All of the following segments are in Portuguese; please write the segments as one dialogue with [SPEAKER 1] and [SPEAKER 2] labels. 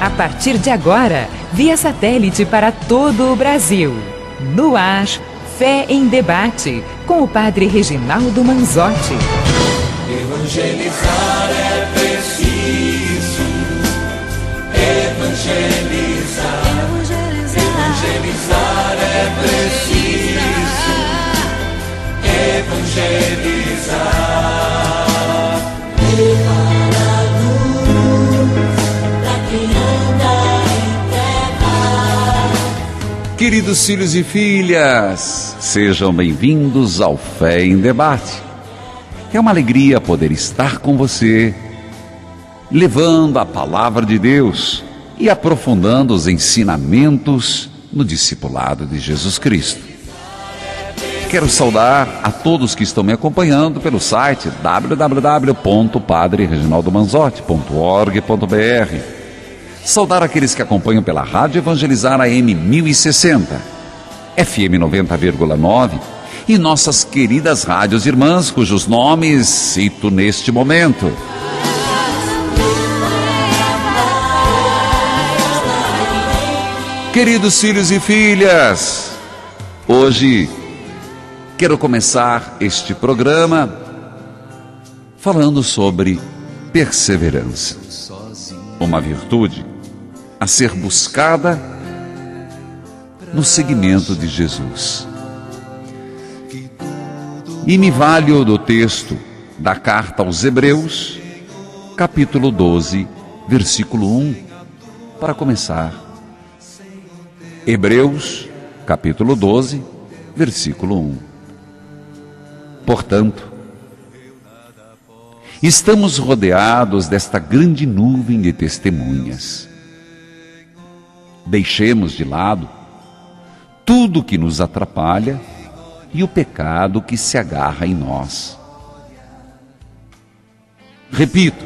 [SPEAKER 1] A partir de agora, via satélite para todo o Brasil. No ar, Fé em Debate, com o Padre Reginaldo Manzotti.
[SPEAKER 2] Evangelizar é preciso. Evangelizar. Evangelizar é preciso. Evangelizar.
[SPEAKER 3] Queridos filhos e filhas, sejam bem-vindos ao Fé em Debate. É uma alegria poder estar com você, levando a palavra de Deus e aprofundando os ensinamentos no discipulado de Jesus Cristo. Quero saudar a todos que estão me acompanhando pelo site www.padrereginaldomanzotti.org.br. Saudar aqueles que acompanham pela Rádio Evangelizar AM 1060, FM 90,9 e nossas queridas rádios irmãs, cujos nomes cito neste momento. Queridos filhos e filhas, hoje quero começar este programa falando sobre perseverança, uma virtude a ser buscada no seguimento de Jesus. E me valho do texto da carta aos Hebreus, capítulo 12, versículo 1, para começar. Hebreus, capítulo 12, versículo 1. Portanto, estamos rodeados desta grande nuvem de testemunhas. Deixemos de lado tudo que nos atrapalha e o pecado que se agarra em nós. Repito,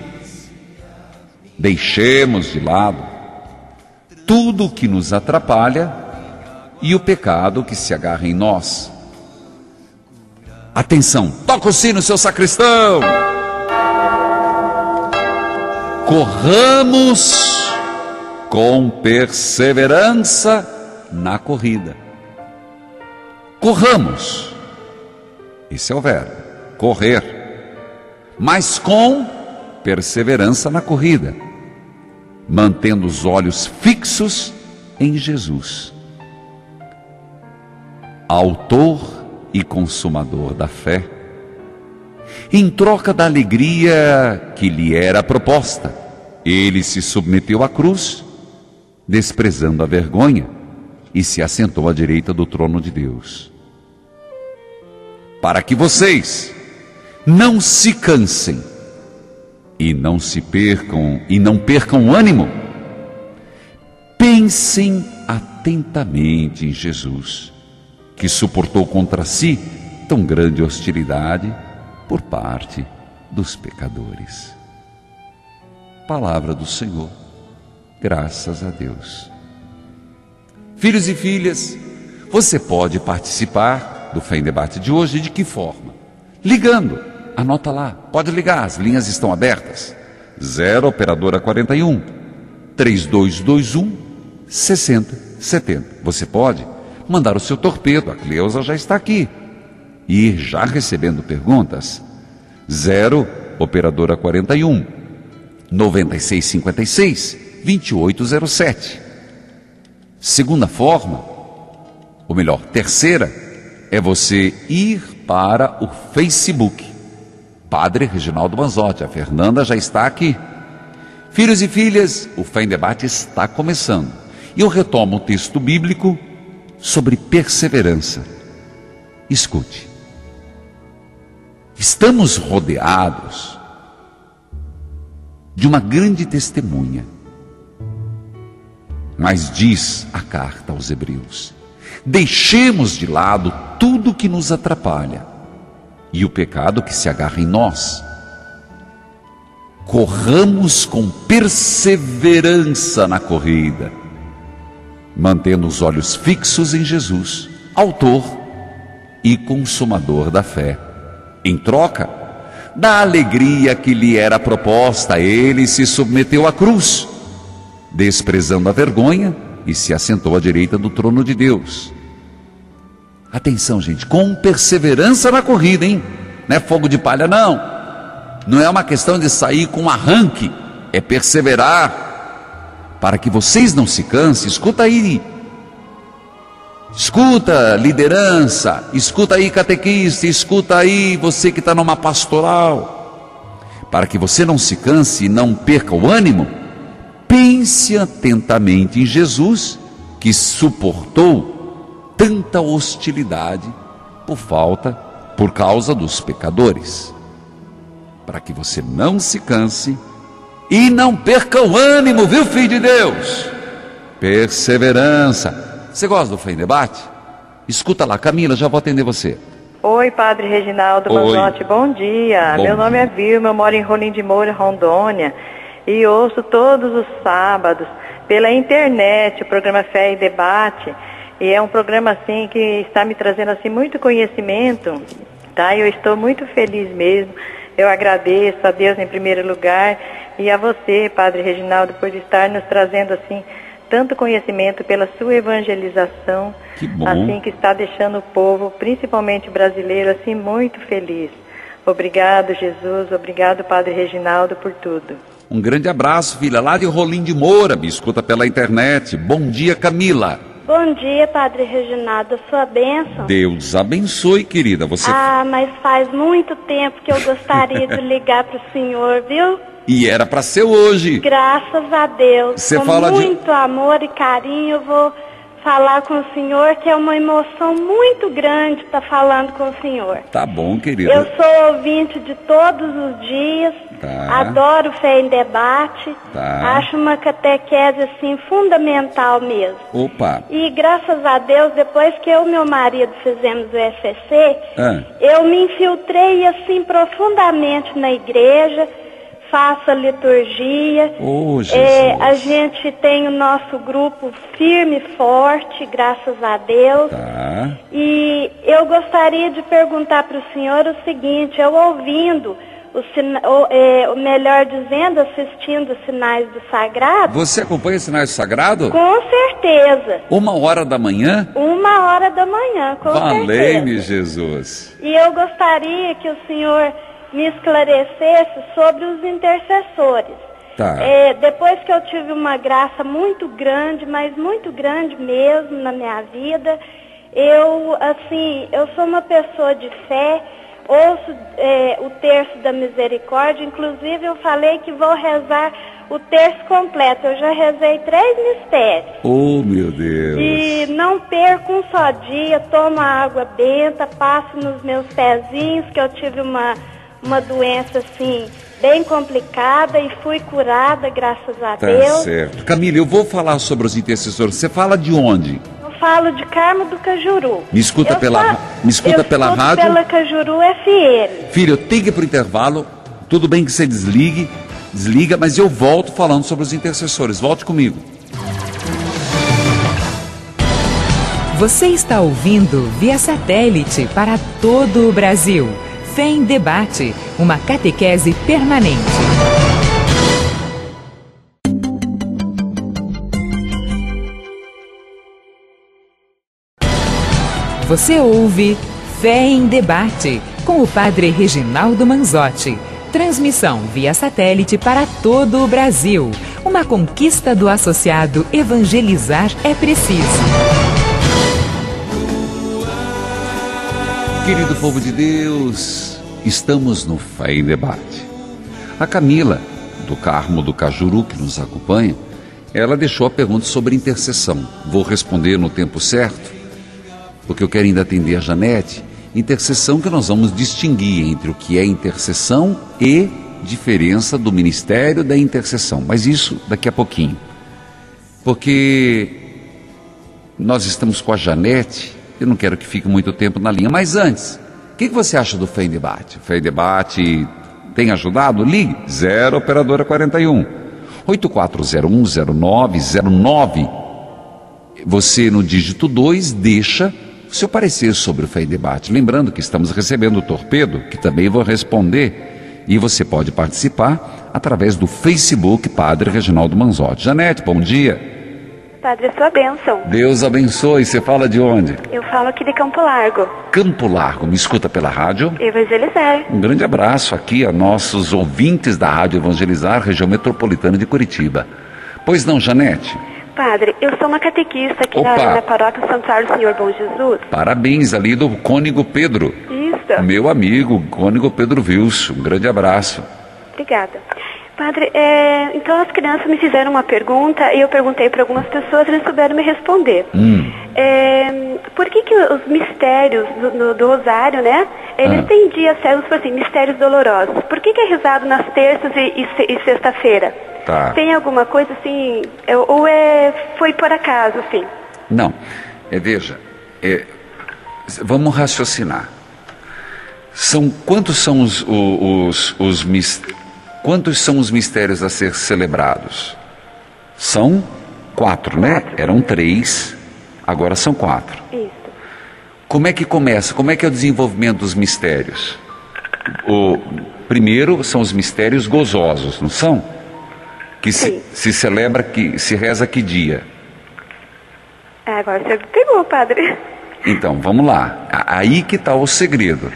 [SPEAKER 3] deixemos de lado tudo que nos atrapalha e o pecado que se agarra em nós. Atenção, toca o sino, seu sacristão! Corramos com perseverança na corrida. Corramos, esse é o verbo, correr, mas com perseverança na corrida, mantendo os olhos fixos em Jesus, autor e consumador da fé. Em troca da alegria que lhe era proposta, ele se submeteu à cruz, desprezando a vergonha, e se assentou à direita do trono de Deus. Para que vocês não se cansem e não percam ânimo, pensem atentamente em Jesus, que suportou contra si tão grande hostilidade por parte dos pecadores. Palavra do Senhor, graças a Deus. Filhos e filhas, você pode participar do Fé em Debate de hoje de que forma? Ligando, anota lá, pode ligar, as linhas estão abertas. 0 operadora 41 3221 6070. Você pode mandar o seu torpedo, a Cleusa já está aqui, e ir já recebendo perguntas. 0 operadora 41 9656 2807. Segunda forma, ou melhor, terceira, é você ir para o Facebook, Padre Reginaldo Manzotti. A Fernanda já está aqui. Filhos e filhas, o Fé em Debate está começando. E eu retomo o texto bíblico sobre perseverança. Escute. Estamos rodeados de uma grande testemunha. Mas diz a carta aos Hebreus: deixemos de lado tudo que nos atrapalha e o pecado que se agarra em nós. Corramos com perseverança na corrida, mantendo os olhos fixos em Jesus, autor e consumador da fé. Em troca da alegria que lhe era proposta, ele se submeteu à cruz, desprezando a vergonha, e se assentou à direita do trono de Deus. Atenção, gente, com perseverança na corrida, hein? Não é fogo de palha, não. Não é uma questão de sair com arranque, é perseverar, para que vocês não se cansem. Escuta aí, escuta liderança, escuta aí catequista, escuta aí você que está numa pastoral, para que você não se canse e não perca o ânimo. Pense atentamente em Jesus, que suportou tanta hostilidade por causa dos pecadores, para que você não se canse e não perca o ânimo, viu, filho de Deus? Perseverança. Você gosta do Fé em Debate? Escuta lá, Camila, já vou atender você.
[SPEAKER 4] Oi, Padre Reginaldo Manzotti, bom dia. Meu nome é Vilma, eu moro em Rolim de Moura, Rondônia, e ouço todos os sábados pela internet o programa Fé em Debate, e é um programa assim que está me trazendo assim muito conhecimento, tá? Eu estou muito feliz mesmo. Eu agradeço a Deus em primeiro lugar e a você, Padre Reginaldo, por estar nos trazendo assim tanto conhecimento pela sua evangelização, assim que está deixando o povo, principalmente brasileiro, assim muito feliz. Obrigado, Jesus, obrigado, Padre Reginaldo, por tudo.
[SPEAKER 3] Um grande abraço, filha, lá de Rolim de Moura, me escuta pela internet. Bom dia, Camila.
[SPEAKER 5] Bom dia, Padre Reginaldo, sua bênção.
[SPEAKER 3] Deus abençoe, querida. Você...
[SPEAKER 5] mas faz muito tempo que eu gostaria de ligar para o senhor, viu?
[SPEAKER 3] E era para ser hoje.
[SPEAKER 5] Graças a Deus.
[SPEAKER 3] Você
[SPEAKER 5] com
[SPEAKER 3] fala
[SPEAKER 5] muito amor e carinho, eu vou falar com o senhor, que é uma emoção muito grande estar falando com o senhor.
[SPEAKER 3] Tá bom, querida.
[SPEAKER 5] Eu sou ouvinte de todos os dias, adoro Fé em Debate, acho uma catequese assim fundamental mesmo.
[SPEAKER 3] Opa!
[SPEAKER 5] E graças a Deus, depois que eu e meu marido fizemos o FCC, eu me infiltrei assim profundamente na igreja, faço a liturgia, a gente tem o nosso grupo firme e forte, graças a Deus. E eu gostaria de perguntar para o senhor o seguinte: eu ouvindo, melhor dizendo, assistindo os Sinais do Sagrado.
[SPEAKER 3] Você acompanha os Sinais do Sagrado?
[SPEAKER 5] Com certeza.
[SPEAKER 3] 1h da manhã?
[SPEAKER 5] 1h da manhã, com certeza.
[SPEAKER 3] Valei-me, Jesus.
[SPEAKER 5] E eu gostaria que o senhor me esclarecesse sobre os intercessores. Depois que eu tive uma graça muito grande, mas muito grande mesmo na minha vida, eu sou uma pessoa de fé, ouço o terço da misericórdia, inclusive eu falei que vou rezar o terço completo, eu já rezei 3 mistérios.
[SPEAKER 3] Oh, meu Deus!
[SPEAKER 5] E não perco um só dia, tomo água benta, passo nos meus pezinhos, que eu tive uma doença assim bem complicada e fui curada, graças a Deus.
[SPEAKER 3] Certo. Camila, eu vou falar sobre os intercessores. Você fala de onde?
[SPEAKER 5] Eu falo de Carmo do Cajuru.
[SPEAKER 3] Me escuta pela rádio?
[SPEAKER 5] Pela Cajuru FM.
[SPEAKER 3] Filho, eu tenho que ir pro intervalo. Tudo bem que você desliga, mas eu volto falando sobre os intercessores. Volte comigo.
[SPEAKER 1] Você está ouvindo via satélite para todo o Brasil. Fé em Debate, uma catequese permanente. Você ouve Fé em Debate, com o Padre Reginaldo Manzotti. Transmissão via satélite para todo o Brasil. Uma conquista do associado Evangelizar é Preciso.
[SPEAKER 3] Querido povo de Deus, estamos no Fé em Debate. A Camila, do Carmo do Cajuru, que nos acompanha, ela deixou a pergunta sobre intercessão. Vou responder no tempo certo, porque eu quero ainda atender a Janete. Intercessão, que nós vamos distinguir entre o que é intercessão e diferença do ministério da intercessão. Mas isso daqui a pouquinho. Porque nós estamos com a Janete. Eu não quero que fique muito tempo na linha. Mas antes, o que você acha do Fé em Debate? O Fé em Debate tem ajudado? Ligue 0 operadora 41 84010909. Você no dígito 2 deixa o seu parecer sobre o Fé em Debate. Lembrando que estamos recebendo o torpedo, que também vou responder. E você pode participar através do Facebook Padre Reginaldo Manzotti. Janete, bom dia.
[SPEAKER 6] Padre, sua bênção.
[SPEAKER 3] Deus abençoe. Você fala de onde?
[SPEAKER 6] Eu falo aqui de Campo Largo.
[SPEAKER 3] Campo Largo. Me escuta pela rádio?
[SPEAKER 6] Evangelizar.
[SPEAKER 3] Um grande abraço aqui a nossos ouvintes da Rádio Evangelizar, região metropolitana de Curitiba. Pois não, Janete?
[SPEAKER 6] Padre, eu sou uma catequista aqui na paróquia Santuário do Senhor Bom Jesus.
[SPEAKER 3] Parabéns, ali do Cônigo Pedro.
[SPEAKER 6] Isso.
[SPEAKER 3] Meu amigo, Cônigo Pedro Wilson. Um grande abraço.
[SPEAKER 6] Obrigada. Padre, então as crianças me fizeram uma pergunta e eu perguntei para algumas pessoas e eles souberam me responder. Por que os mistérios do Rosário, né? Eles têm dias certos, por assim, mistérios dolorosos. Por que é rezado nas terças e sexta-feira?
[SPEAKER 3] Tá.
[SPEAKER 6] Tem alguma coisa assim, ou foi por acaso, assim?
[SPEAKER 3] Não, veja, vamos raciocinar. Quantos são Quantos são os mistérios a ser celebrados? São 4, né? Eram 3, agora são 4.
[SPEAKER 6] Isso.
[SPEAKER 3] Como é que começa? Como é que é o desenvolvimento dos mistérios? Primeiro são os mistérios gozosos, não são? Que se celebra, se reza que dia?
[SPEAKER 6] Agora você pegou, Padre.
[SPEAKER 3] Então, vamos lá. Aí que está o segredo.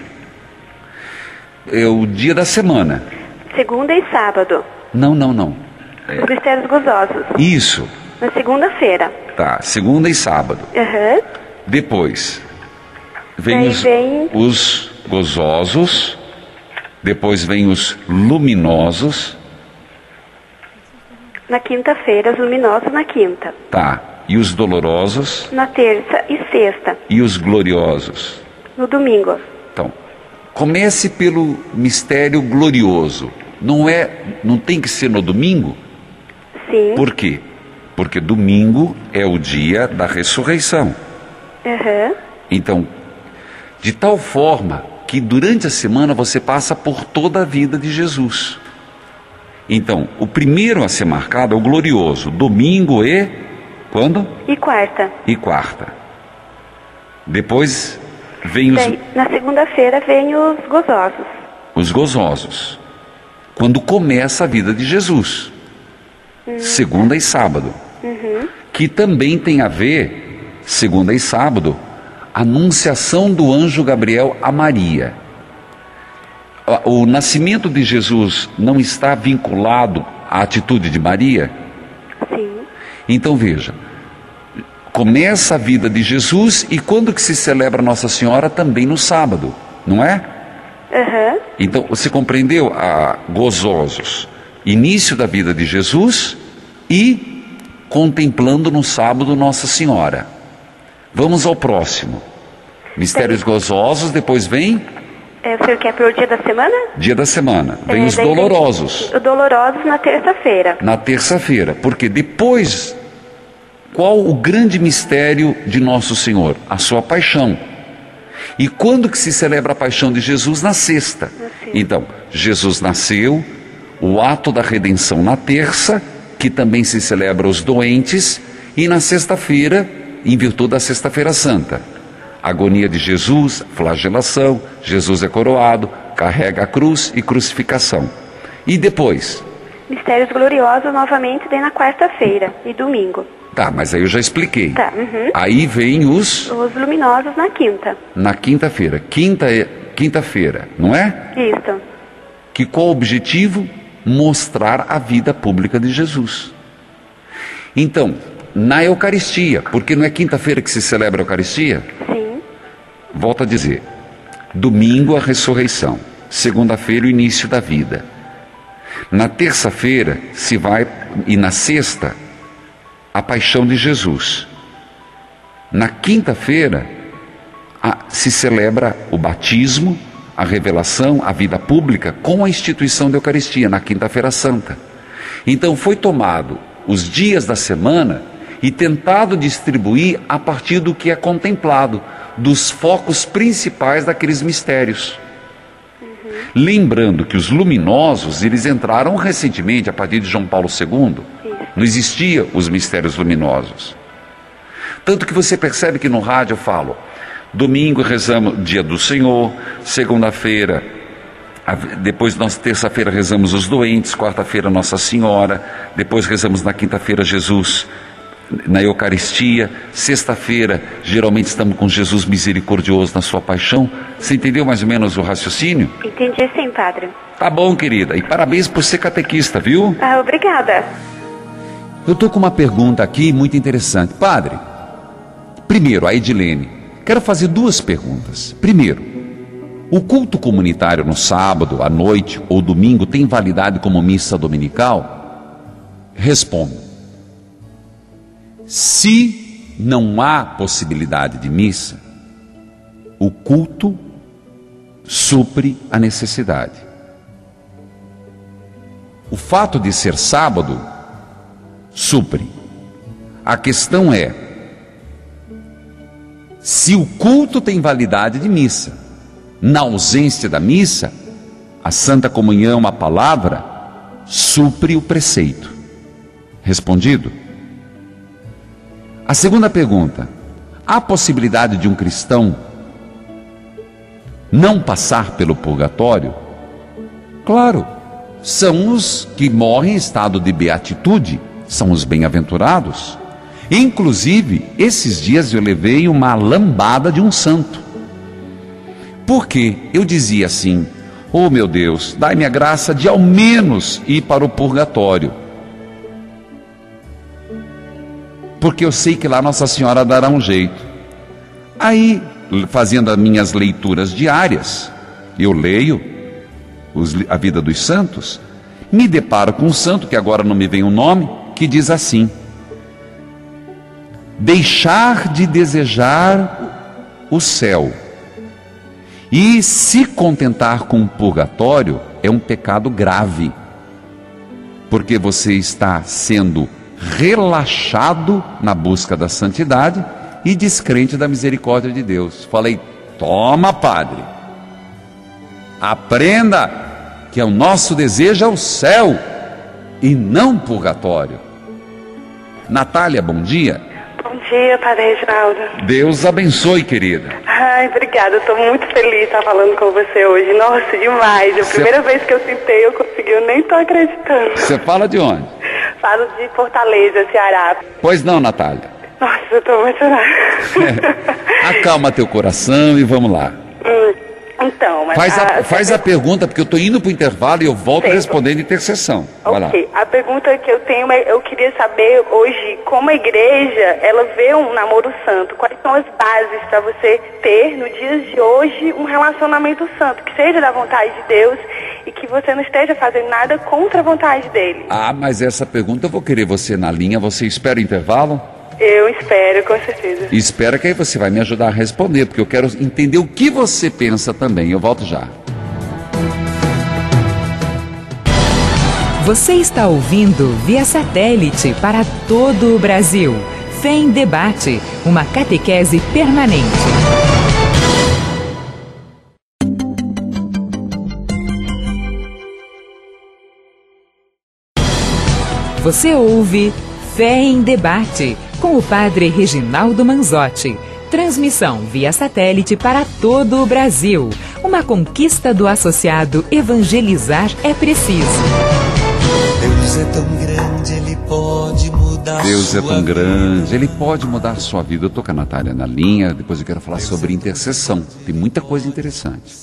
[SPEAKER 3] É o dia da semana.
[SPEAKER 6] Segunda e sábado.
[SPEAKER 3] Não.
[SPEAKER 6] Os mistérios gozosos.
[SPEAKER 3] Isso.
[SPEAKER 6] Na segunda-feira.
[SPEAKER 3] Tá, segunda e sábado. Depois, vem os gozosos, depois vem os luminosos.
[SPEAKER 6] Na quinta-feira, os luminosos na quinta.
[SPEAKER 3] Tá, e os dolorosos?
[SPEAKER 6] Na terça e sexta.
[SPEAKER 3] E os gloriosos?
[SPEAKER 6] No domingo.
[SPEAKER 3] Então, comece pelo mistério glorioso. Não tem que ser no domingo?
[SPEAKER 6] Sim.
[SPEAKER 3] Por quê? Porque domingo é o dia da ressurreição. Então, de tal forma que durante a semana você passa por toda a vida de Jesus. Então, o primeiro a ser marcado é o glorioso. Domingo e... quando?
[SPEAKER 6] E quarta.
[SPEAKER 3] E quarta. Depois vem
[SPEAKER 6] na segunda-feira vem os gozosos.
[SPEAKER 3] Os gozosos. Quando começa a vida de Jesus. Segunda e sábado. Que também tem a ver, segunda e sábado, a anunciação do anjo Gabriel a Maria. O nascimento de Jesus não está vinculado à atitude de Maria?
[SPEAKER 6] Sim.
[SPEAKER 3] Então veja, começa a vida de Jesus e quando que se celebra Nossa Senhora? Também no sábado, não é? Então, você compreendeu? Gozosos, início da vida de Jesus e contemplando no sábado Nossa Senhora. Vamos ao próximo. Mistérios gozosos, depois vem...
[SPEAKER 6] o senhor quer pelo dia da semana?
[SPEAKER 3] Dia da semana. Vem os dolorosos.
[SPEAKER 6] Os dolorosos na terça-feira.
[SPEAKER 3] Na terça-feira, porque depois... Qual o grande mistério de Nosso Senhor? A sua paixão. E quando que se celebra a paixão de Jesus? Na sexta. Então, Jesus nasceu, o ato da redenção na terça, que também se celebra os doentes, e na sexta-feira, em virtude da Sexta-feira Santa. Agonia de Jesus, flagelação, Jesus é coroado, carrega a cruz e crucificação. E depois?
[SPEAKER 6] Mistérios gloriosos novamente vem na quarta-feira e domingo.
[SPEAKER 3] Tá, mas aí eu já expliquei.
[SPEAKER 6] Tá.
[SPEAKER 3] Aí vem os
[SPEAKER 6] luminosos na quinta.
[SPEAKER 3] Na quinta-feira. Quinta-feira, não é?
[SPEAKER 6] Isso.
[SPEAKER 3] Que qual o objetivo? Mostrar a vida pública de Jesus. Então, na Eucaristia, porque não é quinta-feira que se celebra a Eucaristia?
[SPEAKER 6] Sim.
[SPEAKER 3] Volto a dizer, domingo a ressurreição, segunda-feira o início da vida. Na terça-feira se vai, e na sexta, a paixão de Jesus. Na quinta-feira se celebra o batismo, a revelação, a vida pública com a instituição da Eucaristia, na quinta-feira santa. Então foi tomado os dias da semana e tentado distribuir a partir do que é contemplado, dos focos principais daqueles mistérios. Lembrando que os luminosos, eles entraram recentemente, a partir de João Paulo II, não existia os mistérios luminosos. Tanto que você percebe que no rádio eu falo, domingo rezamos dia do Senhor, segunda-feira Depois nós, terça-feira, rezamos os doentes, quarta-feira Nossa Senhora, depois rezamos na quinta-feira Jesus na Eucaristia, sexta-feira geralmente estamos com Jesus misericordioso na sua paixão. Você entendeu mais ou menos o raciocínio?
[SPEAKER 6] Entendi sim, padre.
[SPEAKER 3] Tá bom, querida, e parabéns por ser catequista, viu?
[SPEAKER 6] Obrigada.
[SPEAKER 3] Eu estou com uma pergunta aqui muito interessante. Padre, primeiro, a Edilene, quero fazer duas perguntas. Primeiro, o culto comunitário no sábado, à noite ou domingo tem validade como missa dominical? Respondo. Se não há possibilidade de missa, o culto supre a necessidade. O fato de ser sábado supre. A questão é, se o culto tem validade de missa, na ausência da missa, a Santa Comunhão, a palavra, supre o preceito. Respondido? A segunda pergunta: há possibilidade de um cristão não passar pelo purgatório? Claro, são os que morrem em estado de beatitude, são os bem-aventurados. Inclusive, esses dias eu levei uma lambada de um santo. Porque eu dizia assim: oh meu Deus, dai-me a graça de ao menos ir para o purgatório. Porque eu sei que lá Nossa Senhora dará um jeito. Aí, fazendo as minhas leituras diárias, eu leio a vida dos santos, me deparo com um santo, que agora não me vem o nome, que diz assim: deixar de desejar o céu e se contentar com o purgatório é um pecado grave, porque você está sendo relaxado na busca da santidade e descrente da misericórdia de Deus. Falei: toma, padre, aprenda que o nosso desejo é o céu e não purgatório. Natália, bom dia.
[SPEAKER 7] Bom dia, padre Reginaldo.
[SPEAKER 3] Deus abençoe, querida.
[SPEAKER 7] Ai, obrigada, eu estou muito feliz de estar falando com você hoje. Nossa, demais. A primeira vez que eu sentei, eu consegui, eu nem estou acreditando.
[SPEAKER 3] Você fala de onde?
[SPEAKER 7] Falo de Fortaleza, Ceará.
[SPEAKER 3] Pois não, Natália.
[SPEAKER 7] Nossa, eu estou emocionada.
[SPEAKER 3] Acalma teu coração e vamos lá.
[SPEAKER 7] Então, mas
[SPEAKER 3] faz a pergunta, porque eu estou indo para o intervalo e eu volto respondendo em intercessão. Vai lá.
[SPEAKER 7] A pergunta que eu tenho é, eu queria saber hoje, como a igreja, ela vê um namoro santo, quais são as bases para você ter, no dia de hoje, um relacionamento santo, que seja da vontade de Deus e que você não esteja fazendo nada contra a vontade dele. Ah,
[SPEAKER 3] mas essa pergunta eu vou querer você na linha. Você espera o intervalo?
[SPEAKER 7] Eu espero, com certeza.
[SPEAKER 3] Espera que aí você vai me ajudar a responder, porque eu quero entender o que você pensa também. Eu volto já.
[SPEAKER 1] Você está ouvindo via satélite para todo o Brasil. Fé em Debate, uma catequese permanente. Você ouve Fé em Debate, com o padre Reginaldo Manzotti. Transmissão via satélite para todo o Brasil. Uma conquista do associado Evangelizar é Preciso.
[SPEAKER 2] Deus é tão grande, Ele pode mudar
[SPEAKER 3] Deus é tão grande, Ele pode mudar a sua vida. Eu estou com a Natália na linha, depois eu quero falar sobre intercessão. Tem muita coisa interessante.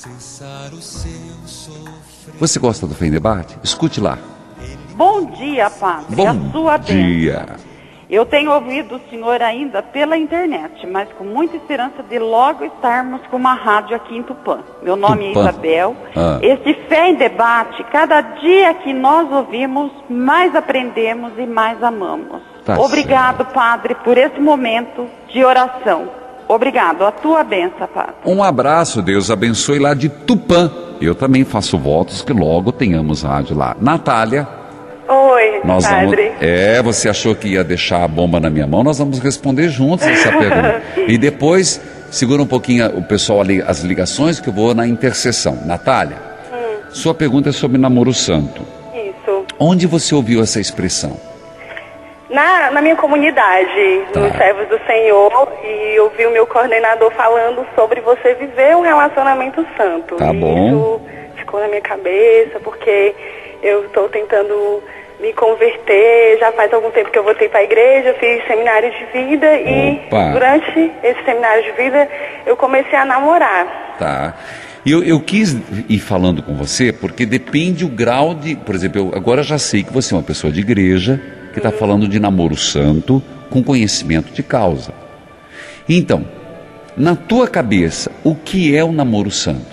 [SPEAKER 3] Você gosta do Fé em Debate? Escute lá.
[SPEAKER 8] Bom dia, padre.
[SPEAKER 3] Bom dia.
[SPEAKER 8] Eu tenho ouvido o senhor ainda pela internet, mas com muita esperança de logo estarmos com uma rádio aqui em Tupã. Meu nome é Isabel. Esse Fé em Debate, cada dia que nós ouvimos, mais aprendemos e mais amamos. Obrigado, padre, por esse momento de oração. Obrigado, a tua bênção, padre.
[SPEAKER 3] Um abraço, Deus abençoe lá de Tupã. Eu também faço votos que logo tenhamos rádio lá. Natália.
[SPEAKER 7] Oi, padre.
[SPEAKER 3] Você achou que ia deixar a bomba na minha mão? Nós vamos responder juntos essa pergunta. E depois, segura um pouquinho o pessoal ali, as ligações, que eu vou na intercessão. Natália, sua pergunta é sobre namoro santo.
[SPEAKER 7] Isso.
[SPEAKER 3] Onde você ouviu essa expressão?
[SPEAKER 7] Na minha comunidade, nos servos do Senhor, e eu vi o meu coordenador falando sobre você viver um relacionamento santo.
[SPEAKER 3] Tá bom.
[SPEAKER 7] Isso ficou na minha cabeça, porque eu estou tentando me converter, já faz algum tempo que eu voltei para a igreja, fiz seminário de vida. Opa. E durante esse seminário de vida eu comecei a namorar.
[SPEAKER 3] Tá. Eu quis ir falando com você porque depende o grau de... Por exemplo, eu agora já sei que você é uma pessoa de igreja que está falando de namoro santo com conhecimento de causa. Então, na tua cabeça, o que é o namoro santo?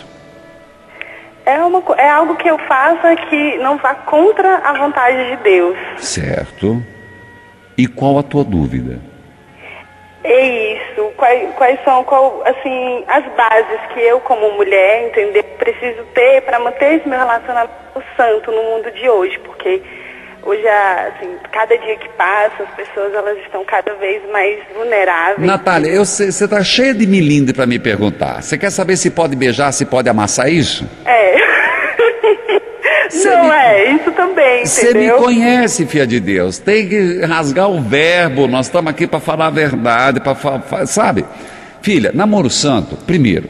[SPEAKER 7] É algo que eu faça que não vá contra a vontade de Deus.
[SPEAKER 3] Certo. E qual a tua dúvida?
[SPEAKER 7] É isso. Quais são assim, as bases que eu, como mulher, entendeu, preciso ter para manter esse meu relacionamento santo no mundo de hoje? Porque hoje, assim, cada dia que passa, as pessoas elas estão cada vez mais vulneráveis.
[SPEAKER 3] Natália, você está cheia de milindre para me perguntar. Você quer saber se pode beijar, se pode amassar isso?
[SPEAKER 7] Isso também, entendeu?
[SPEAKER 3] Você me conhece, filha de Deus. Tem que rasgar o verbo. Nós estamos aqui para falar a verdade, sabe? Filha, namoro santo, primeiro,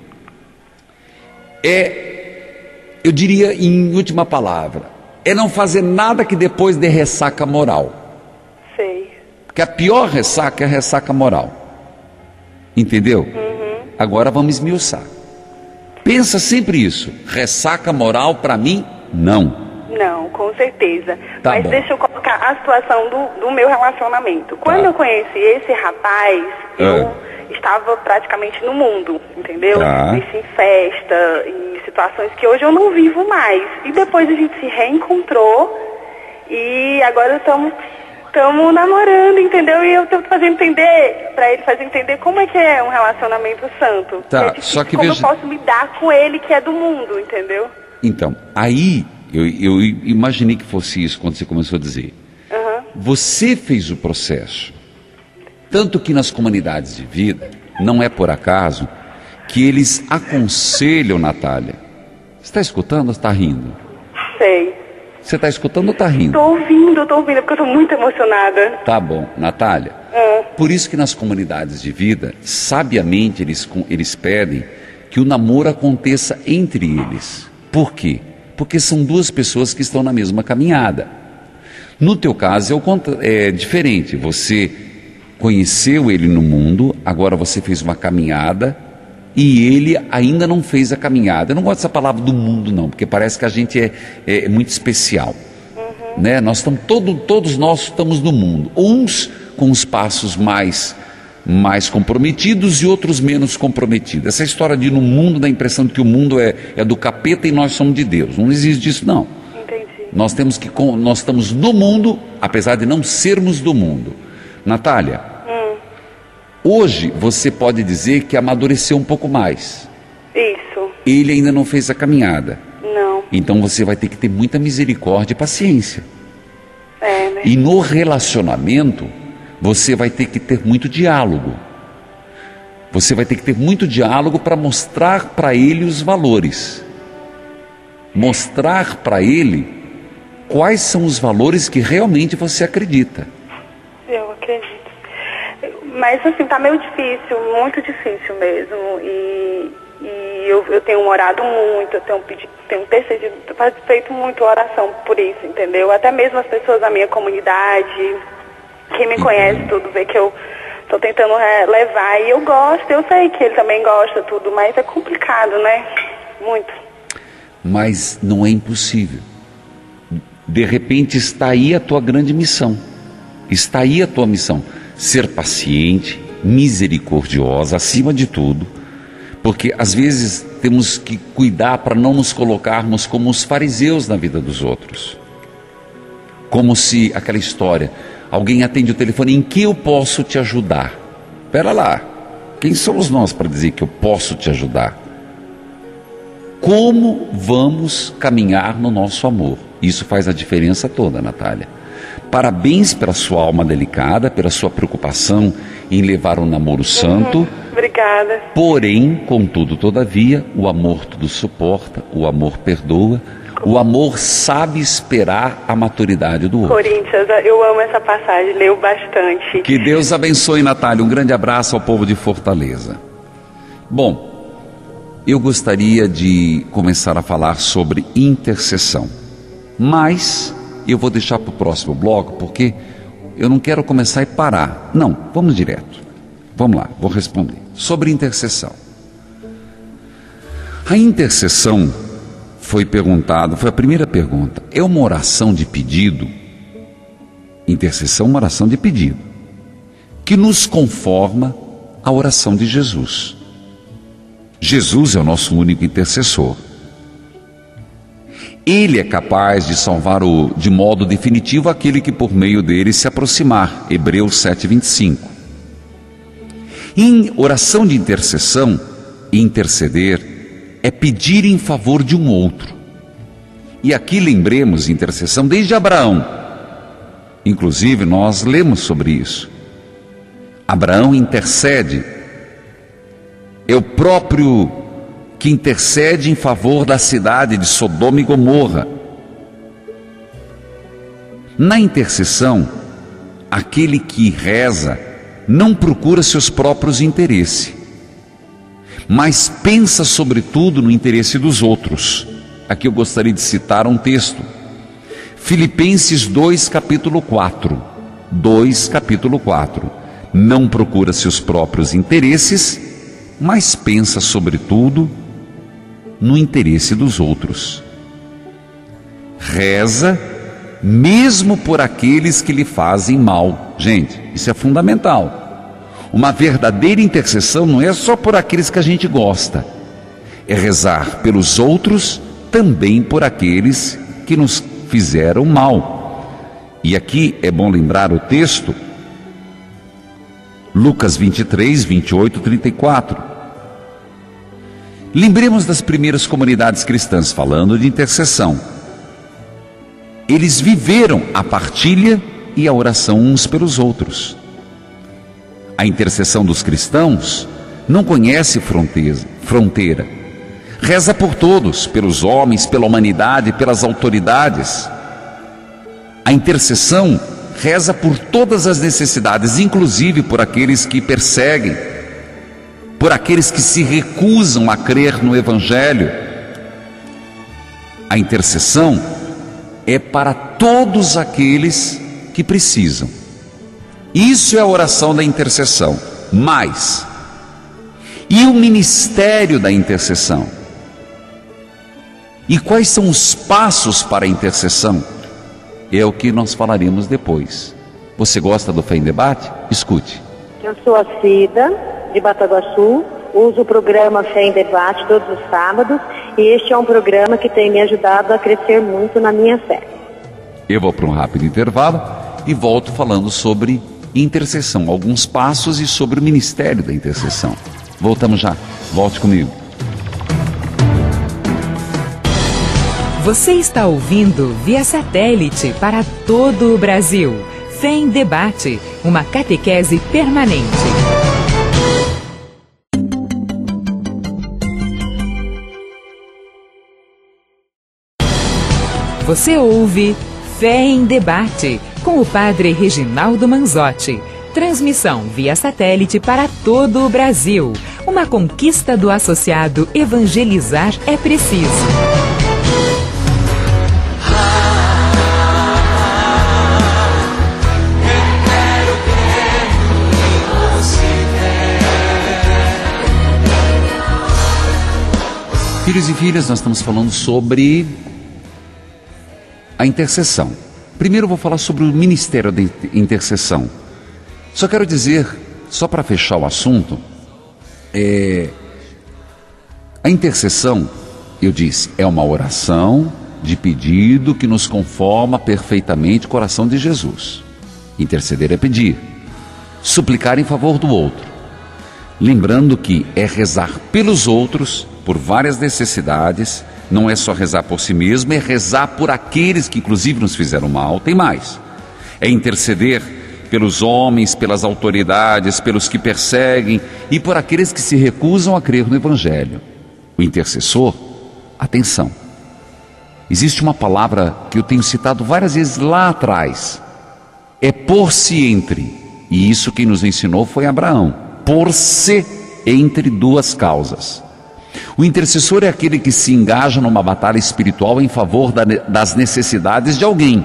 [SPEAKER 3] eu diria em última palavra, é não fazer nada que depois dê ressaca moral.
[SPEAKER 7] Sei.
[SPEAKER 3] Porque a pior ressaca é a ressaca moral. Entendeu? Agora vamos esmiuçar. Pensa sempre isso. Ressaca moral, para mim, não.
[SPEAKER 7] Não, com certeza.
[SPEAKER 3] Tá
[SPEAKER 7] Mas
[SPEAKER 3] bom.
[SPEAKER 7] deixa eu colocar a situação do meu relacionamento. Quando eu conheci esse rapaz, eu estava praticamente no mundo, entendeu? Isso em festa, em situações que hoje eu não vivo mais. E depois a gente se reencontrou e agora estamos namorando, entendeu? E eu tô fazendo entender, pra ele fazer entender como é que é um relacionamento santo.
[SPEAKER 3] Tá,
[SPEAKER 7] difícil,
[SPEAKER 3] só que
[SPEAKER 7] como
[SPEAKER 3] veja...
[SPEAKER 7] eu posso lidar com ele que é do mundo, entendeu?
[SPEAKER 3] Então, aí eu imaginei que fosse isso quando você começou a dizer. Você fez o processo. Tanto que nas comunidades de vida, não é por acaso que eles aconselham, Natália. Você está escutando ou está rindo?
[SPEAKER 7] Sei.
[SPEAKER 3] Você está escutando ou está rindo?
[SPEAKER 7] Estou ouvindo, porque eu estou muito emocionada.
[SPEAKER 3] Tá bom, Natália. Por isso que nas comunidades de vida, sabiamente eles pedem que o namoro aconteça entre eles. Por quê? Porque são duas pessoas que estão na mesma caminhada. No teu caso é diferente. Você conheceu ele no mundo, agora você fez uma caminhada e ele ainda não fez a caminhada. Eu não gosto dessa palavra do mundo não, porque parece que a gente é muito especial. Né? Nós estamos, todos nós estamos no mundo. Uns com os passos mais comprometidos e outros menos comprometidos. Essa história de no mundo dá a impressão de que o mundo é do capeta e nós somos de Deus. Não existe isso não.
[SPEAKER 7] Entendi.
[SPEAKER 3] Nós estamos no mundo, apesar de não sermos do mundo. Natália, hoje você pode dizer que amadureceu um pouco mais.
[SPEAKER 7] Isso.
[SPEAKER 3] Ele ainda não fez a caminhada.
[SPEAKER 7] Não.
[SPEAKER 3] Então você vai ter que ter muita misericórdia e paciência.
[SPEAKER 7] Né?
[SPEAKER 3] E no relacionamento você vai ter que ter muito diálogo. Você vai ter que ter muito diálogo para mostrar para ele os valores. Mostrar para ele quais são os valores que realmente você acredita.
[SPEAKER 7] Eu acredito. Mas assim, tá meio difícil, muito difícil mesmo. E eu tenho orado muito, eu tenho intercedido, feito muito oração por isso, entendeu? Até mesmo as pessoas da minha comunidade... Quem me conhece tudo, vê que eu estou tentando levar. E eu gosto, eu sei que ele também gosta tudo, mas é complicado, né? Muito.
[SPEAKER 3] Mas não é impossível. De repente está aí a tua grande missão. Está aí a tua missão. Ser paciente, misericordiosa, acima de tudo. Porque às vezes temos que cuidar para não nos colocarmos como os fariseus na vida dos outros. Como se aquela história... Alguém atende o telefone, em que eu posso te ajudar? Espera lá, quem somos nós para dizer que eu posso te ajudar? Como vamos caminhar no nosso amor? Isso faz a diferença toda, Natália. Parabéns pela sua alma delicada, pela sua preocupação em levar um namoro santo.
[SPEAKER 7] Obrigada.
[SPEAKER 3] Porém, contudo, todavia, o amor tudo suporta, o amor perdoa. O amor sabe esperar a maturidade do outro.
[SPEAKER 7] Coríntios, eu amo essa passagem, leio bastante.
[SPEAKER 3] Que Deus abençoe, Natália. Um grande abraço ao povo de Fortaleza. Bom, eu gostaria de começar a falar sobre intercessão, mas eu vou deixar para o próximo bloco, porque eu não quero começar e parar. Não, vamos direto. Vamos lá, vou responder. Sobre intercessão. A intercessão foi a primeira pergunta. É uma oração de pedido? Intercessão é uma oração de pedido, que nos conforma à oração de Jesus. Jesus é o nosso único intercessor. Ele é capaz de salvar de modo definitivo aquele que por meio dele se aproximar. Hebreus 7:25. Em oração de intercessão, interceder é pedir em favor de um outro. E aqui lembremos intercessão desde Abraão. Inclusive nós lemos sobre isso. Abraão intercede. É o próprio que intercede em favor da cidade de Sodoma e Gomorra. Na intercessão, aquele que reza não procura seus próprios interesses, mas pensa sobretudo no interesse dos outros. Aqui eu gostaria de citar um texto, Filipenses 2, capítulo 4. 2, capítulo 4. Não procura seus próprios interesses, mas pensa sobretudo no interesse dos outros. Reza mesmo por aqueles que lhe fazem mal. Gente, isso é fundamental. Uma verdadeira intercessão não é só por aqueles que a gente gosta, é rezar pelos outros, também por aqueles que nos fizeram mal. E aqui é bom lembrar o texto, Lucas 23, 28, 34. Lembremos das primeiras comunidades cristãs falando de intercessão. Eles viveram a partilha e a oração uns pelos outros. A intercessão dos cristãos não conhece fronteira. Reza por todos, pelos homens, pela humanidade, pelas autoridades. A intercessão reza por todas as necessidades, inclusive por aqueles que perseguem, por aqueles que se recusam a crer no Evangelho. A intercessão é para todos aqueles que precisam. Isso é a oração da intercessão. Mas, e o ministério da intercessão? E quais são os passos para a intercessão? É o que nós falaremos depois. Você gosta do Fé em Debate? Escute.
[SPEAKER 9] Eu sou a Cida, de Bataguaçu, uso o programa Fé em Debate todos os sábados, e este é um programa que tem me ajudado a crescer muito na minha fé.
[SPEAKER 3] Eu vou para um rápido intervalo e volto falando sobre intercessão, alguns passos e sobre o ministério da intercessão. Voltamos já, volte comigo.
[SPEAKER 1] Você está ouvindo via satélite para todo o Brasil. Fé em Debate, uma catequese permanente. Você ouve Fé em Debate, com o Padre Reginaldo Manzotti. Transmissão via satélite para todo o Brasil. Uma conquista do associado Evangelizar é Preciso.
[SPEAKER 3] Filhos e filhas, nós estamos falando sobre a intercessão. Primeiro eu vou falar sobre o ministério da intercessão. Só quero dizer, só para fechar o assunto, a intercessão, eu disse, é uma oração de pedido que nos conforma perfeitamente o coração de Jesus. Interceder é pedir, suplicar em favor do outro. Lembrando que é rezar pelos outros, por várias necessidades, não é só rezar por si mesmo, é rezar por aqueles que inclusive nos fizeram mal. Tem mais, é interceder pelos homens, pelas autoridades, pelos que perseguem e por aqueles que se recusam a crer no Evangelho. O intercessor, atenção, existe uma palavra que eu tenho citado várias vezes lá atrás, é pôr-se entre, e isso quem nos ensinou foi Abraão, pôr-se entre duas causas. O intercessor é aquele que se engaja numa batalha espiritual em favor das necessidades de alguém,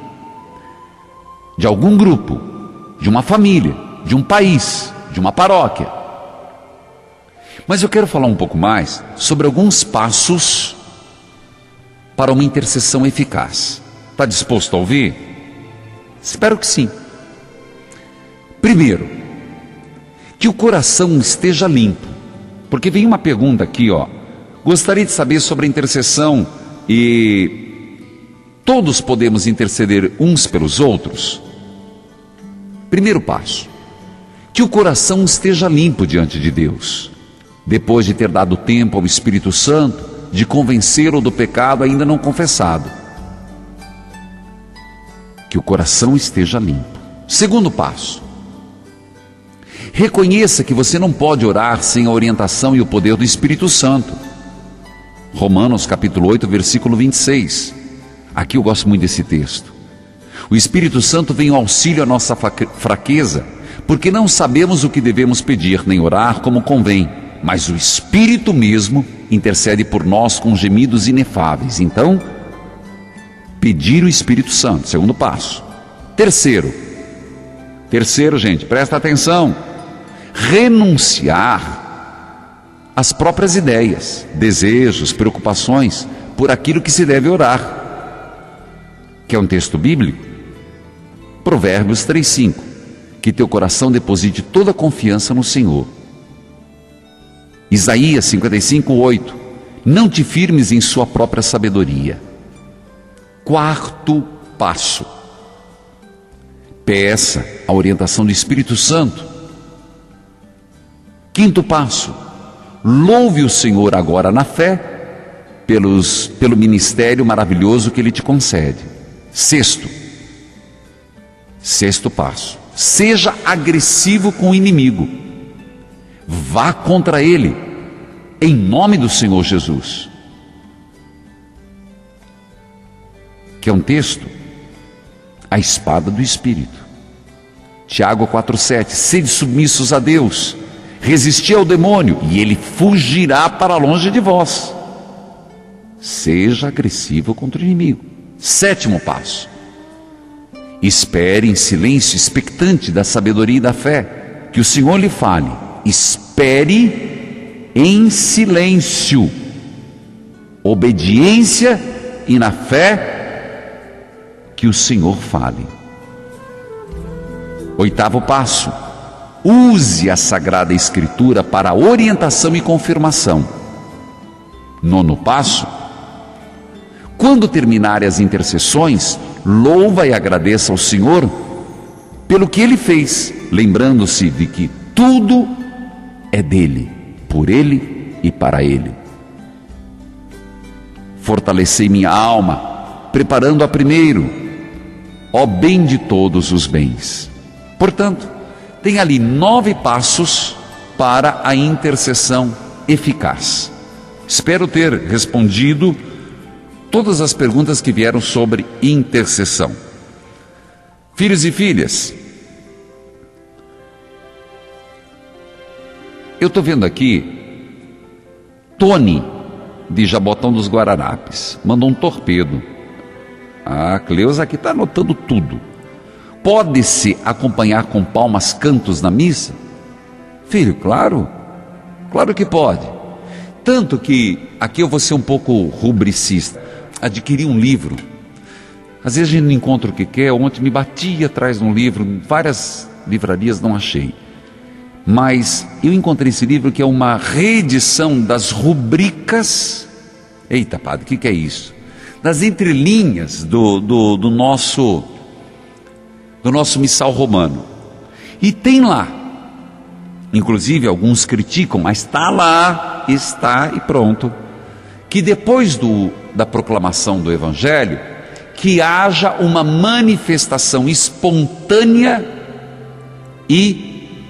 [SPEAKER 3] de algum grupo, de uma família, de um país, de uma paróquia. Mas eu quero falar um pouco mais sobre alguns passos para uma intercessão eficaz. Está disposto a ouvir? Espero que sim. Primeiro, que o coração esteja limpo. Porque vem uma pergunta aqui, ó. Gostaria de saber sobre a intercessão e todos podemos interceder uns pelos outros? Primeiro passo, que o coração esteja limpo diante de Deus. Depois de ter dado tempo ao Espírito Santo de convencê-lo do pecado ainda não confessado. Que o coração esteja limpo. Segundo passo, reconheça que você não pode orar sem a orientação e o poder do Espírito Santo. Romanos capítulo 8, versículo 26. Aqui eu gosto muito desse texto. O Espírito Santo vem ao auxílio à nossa fraqueza, porque não sabemos o que devemos pedir, nem orar como convém, mas o Espírito mesmo intercede por nós com gemidos inefáveis. Então, pedir o Espírito Santo, segundo passo. Terceiro, gente, presta atenção. Renunciar às próprias ideias, desejos, preocupações por aquilo que se deve orar. Que é um texto bíblico? Provérbios 3:5. Que teu coração deposite toda a confiança no Senhor. Isaías 55:8. Não te firmes em sua própria sabedoria. Quarto passo, peça a orientação do Espírito Santo. Quinto passo, louve o Senhor agora na fé pelo ministério maravilhoso que Ele te concede. Sexto passo, seja agressivo com o inimigo. Vá contra ele, em nome do Senhor Jesus. Que é um texto, a espada do Espírito. Tiago 4:7, sede submissos a Deus, resisti ao demônio, e ele fugirá para longe de vós. Seja agressivo contra o inimigo. Sétimo passo, espere em silêncio, expectante da sabedoria e da fé, que o Senhor lhe fale. Espere em silêncio, obediência e na fé, que o Senhor fale. Oitavo passo, use a Sagrada Escritura para orientação e confirmação. Nono passo, quando terminarem as intercessões, louva e agradeça ao Senhor pelo que Ele fez, lembrando-se de que tudo é dele, por Ele e para Ele. Fortalecei minha alma, preparando-a primeiro, ó bem de todos os bens. Portanto, tem ali 9 passos para a intercessão eficaz. Espero ter respondido todas as perguntas que vieram sobre intercessão. Filhos e filhas, eu estou vendo aqui, Tony, de Jabotão dos Guararapes, mandou um torpedo. A Cleusa aqui está anotando tudo. Pode-se acompanhar com palmas cantos na missa? Filho, claro que pode. Tanto que, aqui eu vou ser um pouco rubricista, adquiri um livro. Às vezes a gente não encontra o que quer. Ontem me bati atrás de um livro, em várias livrarias não achei. Mas eu encontrei esse livro que é uma reedição das rubricas. Eita, padre, o que é isso? Das entrelinhas do nosso missal romano. E tem lá, inclusive alguns criticam, mas está lá, está e pronto, que depois da proclamação do Evangelho, que haja uma manifestação espontânea e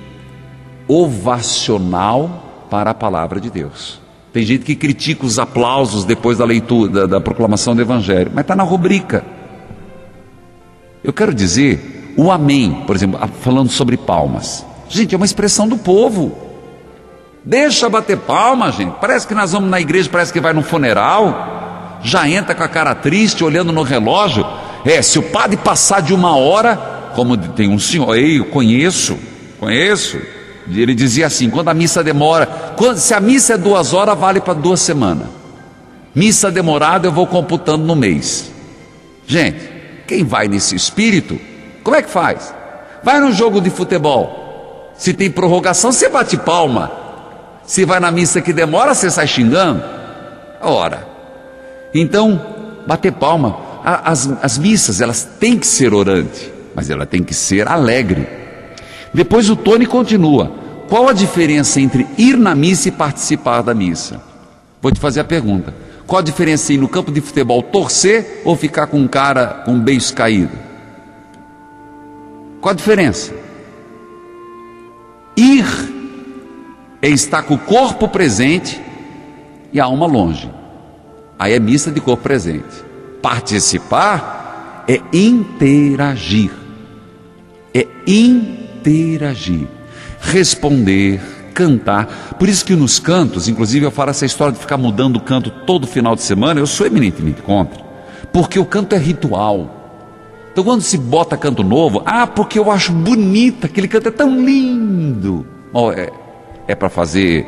[SPEAKER 3] ovacional para a palavra de Deus. Tem gente que critica os aplausos depois da leitura, da proclamação do Evangelho, mas está na rubrica. Eu quero dizer, o amém, por exemplo, falando sobre palmas. Gente, é uma expressão do povo. Deixa bater palma, gente. Parece que nós vamos na igreja, parece que vai num funeral, já entra com a cara triste, olhando no relógio. Se o padre passar de 1 hora, como tem um senhor, eu conheço, ele dizia assim: quando a missa demora, se a missa é 2 horas, vale para 2 semanas. Missa demorada eu vou computando no mês. Gente, quem vai nesse espírito, como é que faz? Vai num jogo de futebol, se tem prorrogação, você bate palma. Se vai na missa que demora, você sai xingando. Ora, então, bater palma. As missas, elas têm que ser orantes, mas ela tem que ser alegre. Depois o Tony continua: qual a diferença entre ir na missa e participar da missa? Vou te fazer a pergunta: qual a diferença em ir no campo de futebol torcer ou ficar com um cara com um beijo caído? Qual a diferença? Ir é estar com o corpo presente e a alma longe. Aí é missa de corpo presente. Participar é interagir. É interagir. Responder, cantar. Por isso que nos cantos, inclusive eu falo essa história de ficar mudando o canto todo final de semana, eu sou eminentemente contra. Porque o canto é ritual. Então quando se bota canto novo, porque eu acho bonito, aquele canto é tão lindo. É para fazer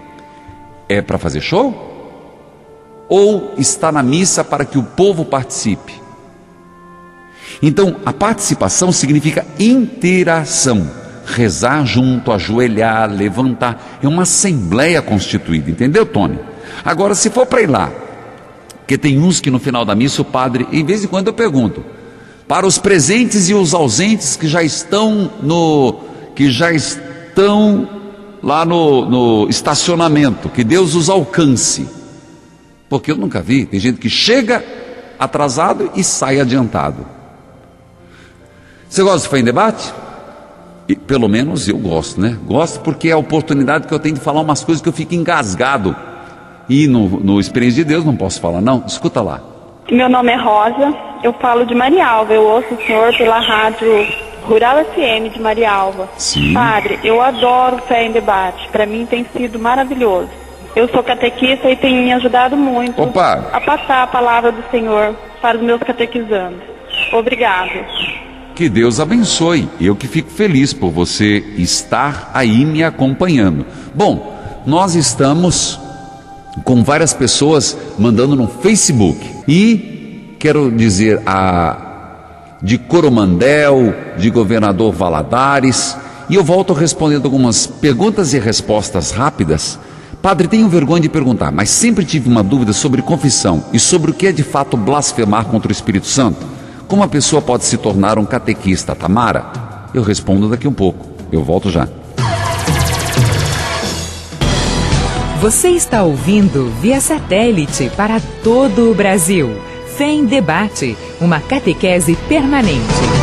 [SPEAKER 3] show? Ou está na missa para que o povo participe? Então a participação significa interação. Rezar junto, ajoelhar, levantar. É uma assembleia constituída, entendeu, Tony? Agora, se for para ir lá, porque tem uns que no final da missa o padre, em vez de quando eu pergunto, para os presentes e os ausentes que já estão lá no estacionamento, que Deus os alcance. Porque eu nunca vi, tem gente que chega atrasado e sai adiantado. Você gosta de Fé em Debate? E, pelo menos eu gosto, né? Gosto porque é a oportunidade que eu tenho de falar umas coisas que eu fico engasgado. E no Experiência de Deus não posso falar, não. Escuta lá.
[SPEAKER 10] Meu nome é Rosa, eu falo de Marialva, eu ouço o senhor pela rádio Rural FM de Marialva.
[SPEAKER 3] Sim.
[SPEAKER 10] Padre, eu adoro Fé em Debate, para mim tem sido maravilhoso. Eu sou catequista e tem me ajudado muito a passar a palavra do Senhor para os meus catequizandos. Obrigado.
[SPEAKER 3] Que Deus abençoe. Eu que fico feliz por você estar aí me acompanhando. Bom, nós estamos com várias pessoas mandando no Facebook. E quero dizer de Coromandel, de Governador Valadares. E eu volto respondendo algumas perguntas e respostas rápidas. Padre, tenho vergonha de perguntar, mas sempre tive uma dúvida sobre confissão e sobre o que é de fato blasfemar contra o Espírito Santo. Como a pessoa pode se tornar um catequista, Tamara? Eu respondo daqui um pouco. Eu volto já.
[SPEAKER 1] Você está ouvindo via satélite para todo o Brasil. Fé em Debate, uma catequese permanente.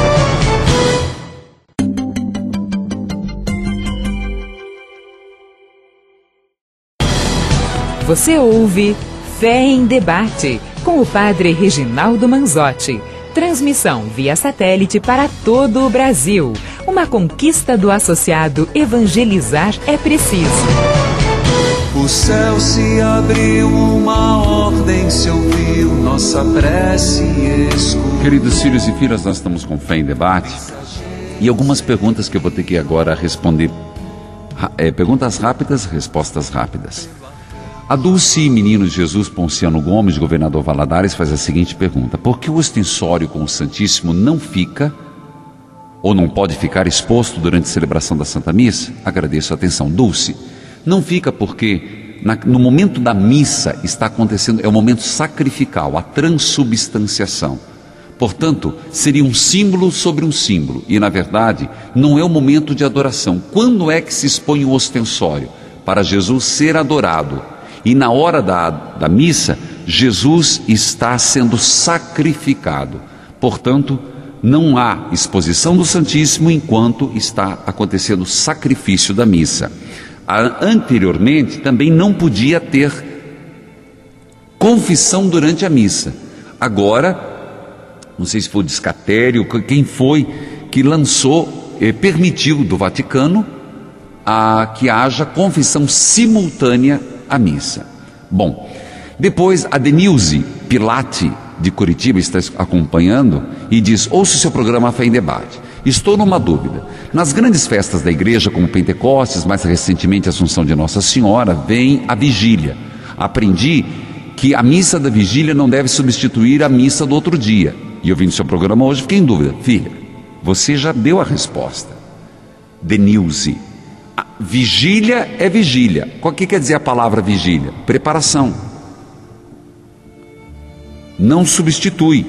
[SPEAKER 1] Você ouve Fé em Debate, com o Padre Reginaldo Manzotti. Transmissão via satélite para todo o Brasil. Uma conquista do associado Evangelizar é Preciso.
[SPEAKER 2] O céu se abriu, uma ordem se ouviu, nossa prece escutou.
[SPEAKER 3] Queridos filhos e filhas, nós estamos com Fé em Debate. E algumas perguntas que eu vou ter que agora responder. Perguntas rápidas, respostas rápidas. A Dulce Menino de Jesus Ponciano Gomes, de Governador Valadares, faz a seguinte pergunta: por que o ostensório com o Santíssimo não fica, ou não pode ficar exposto durante a celebração da Santa Missa? Agradeço a atenção. Dulce, não fica porque no momento da missa está acontecendo, é o momento sacrificial, a transubstanciação. Portanto, seria um símbolo sobre um símbolo, e na verdade não é o momento de adoração. Quando é que se expõe o ostensório? Para Jesus ser adorado. E na hora da missa, Jesus está sendo sacrificado. Portanto, não há exposição do Santíssimo enquanto está acontecendo o sacrifício da missa. Anteriormente, também não podia ter confissão durante a missa. Agora, não sei se foi o Descatério, quem foi que lançou, permitiu do Vaticano, que haja confissão simultânea à missa. Bom, depois a Denilze Pilati, de Curitiba, está acompanhando e diz: ouço o seu programa Fé em Debate. Estou numa dúvida. Nas grandes festas da igreja, como Pentecostes, mais recentemente a Assunção de Nossa Senhora, vem a vigília. Aprendi que a missa da vigília não deve substituir a missa do outro dia. E eu vim no seu programa hoje, fiquei em dúvida. Filha, você já deu a resposta. Denilze, vigília é vigília. O que quer dizer a palavra vigília? Preparação. Não substitui.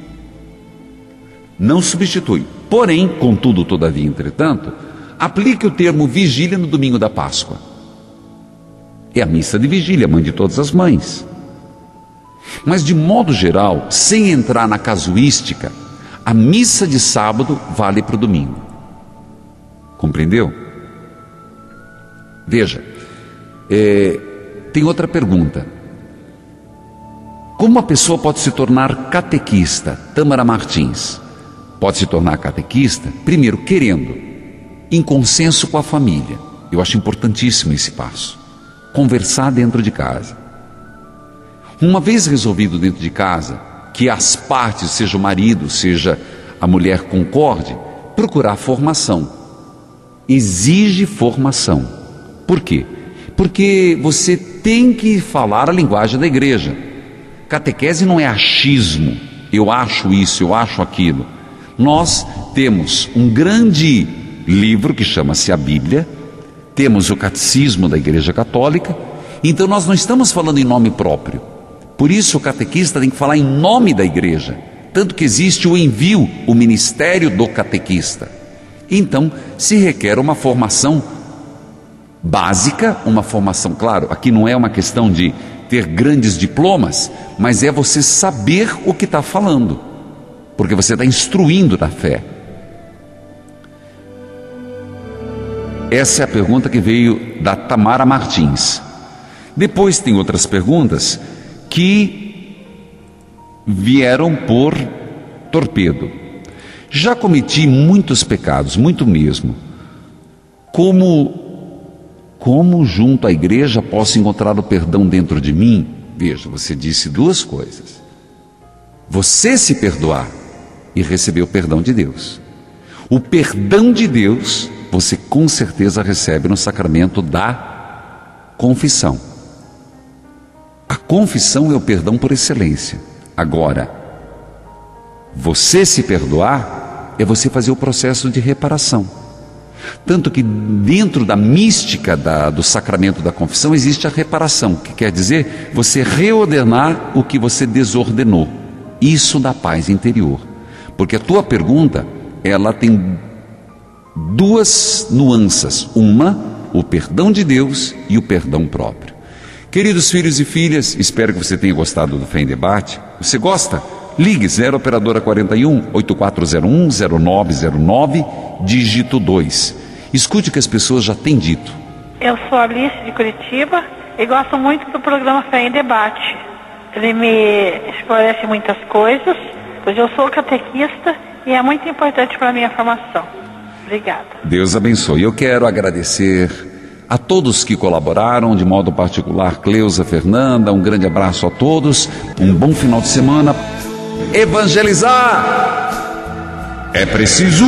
[SPEAKER 3] Não substitui. Porém, contudo, todavia, entretanto, aplique o termo vigília no domingo da Páscoa. É a missa de vigília, mãe de todas as mães. Mas, de modo geral, sem entrar na casuística, a missa de sábado vale para o domingo. Compreendeu? Veja, tem outra pergunta. Como uma pessoa pode se tornar catequista? Tâmara Martins. Pode se tornar catequista, primeiro, querendo, em consenso com a família. Eu acho importantíssimo esse passo. Conversar dentro de casa. Uma vez resolvido dentro de casa, que as partes, seja o marido, seja a mulher, concorde, procurar formação. Exige formação. Por quê? Porque você tem que falar a linguagem da igreja. Catequese não é achismo. Eu acho isso, eu acho aquilo. Nós temos um grande livro que chama-se a Bíblia, temos o Catecismo da Igreja Católica, então nós não estamos falando em nome próprio. Por isso o catequista tem que falar em nome da igreja, tanto que existe o envio, o ministério do catequista. Então se requer uma formação básica, uma formação, claro, aqui não é uma questão de ter grandes diplomas, mas é você saber o que está falando, porque você está instruindo na fé. Essa é a pergunta que veio da Tamara Martins. Depois tem outras perguntas que vieram por torpedo. Já cometi muitos pecados, muito mesmo. Como junto à igreja posso encontrar o perdão dentro de mim? Veja, você disse duas coisas. Você se perdoar e receber o perdão de Deus. O perdão de Deus você com certeza recebe no sacramento da confissão. A confissão é o perdão por excelência. Agora, você se perdoar é você fazer o processo de reparação. Tanto que dentro da mística do sacramento da confissão existe a reparação, que quer dizer você reordenar o que você desordenou. Isso dá paz interior. Porque a tua pergunta, ela tem duas nuances. Uma, o perdão de Deus e o perdão próprio. Queridos filhos e filhas, espero que você tenha gostado do Fé em Debate. Você gosta? Ligue 0 operadora 41 8401 0909 dígito 2. Escute o que as pessoas já têm dito.
[SPEAKER 11] Eu sou a Alice de Curitiba e gosto muito do programa Fé em Debate. Ele me esclarece muitas coisas, pois eu sou catequista e é muito importante para a minha formação. Obrigada. Deus abençoe. Eu quero agradecer a todos que colaboraram, de modo particular Cleusa, Fernanda, um grande abraço a todos, um bom final de semana. Evangelizar é preciso.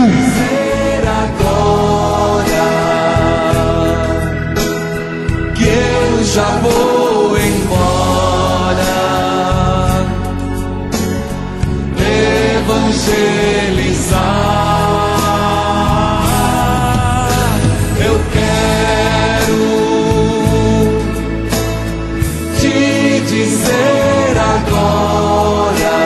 [SPEAKER 2] Agora que eu já vou embora, evangelizar, eu quero te dizer agora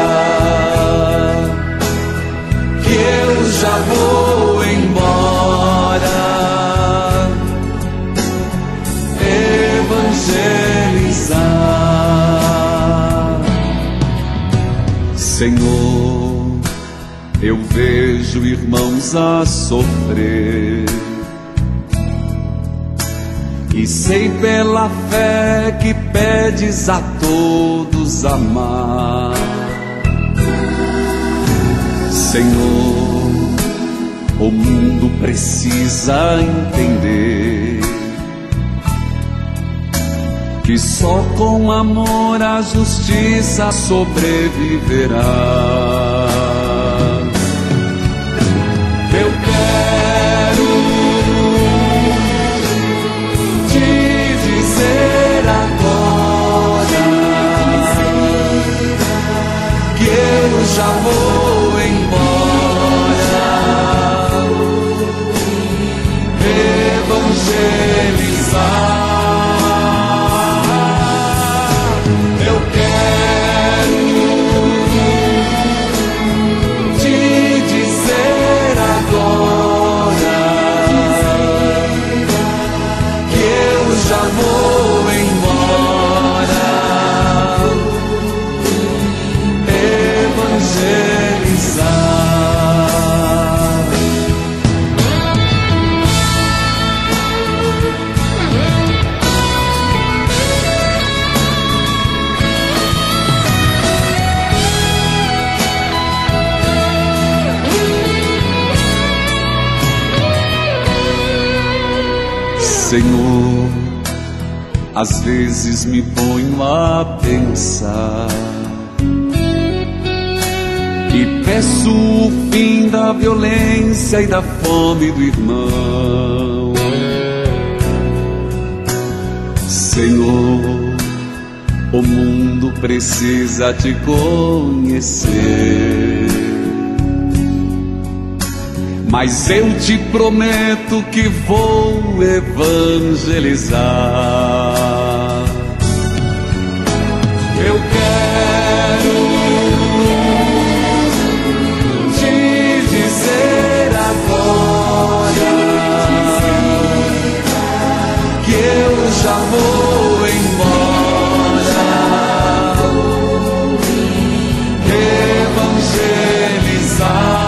[SPEAKER 2] que eu já vou embora, evangelizar. Senhor, eu vejo irmãos a sofrer e sei pela fé que pedes a todos amar. Senhor, o mundo precisa entender
[SPEAKER 3] que só com amor a justiça sobreviverá. Eu quero te dizer agora que eu já vou embora, evangelizar. Senhor, às vezes me ponho a pensar e peço o fim da violência e da fome do irmão. Senhor, o mundo precisa te conhecer, mas eu te prometo que vou evangelizar. Eu quero te dizer agora que eu já vou embora, evangelizar.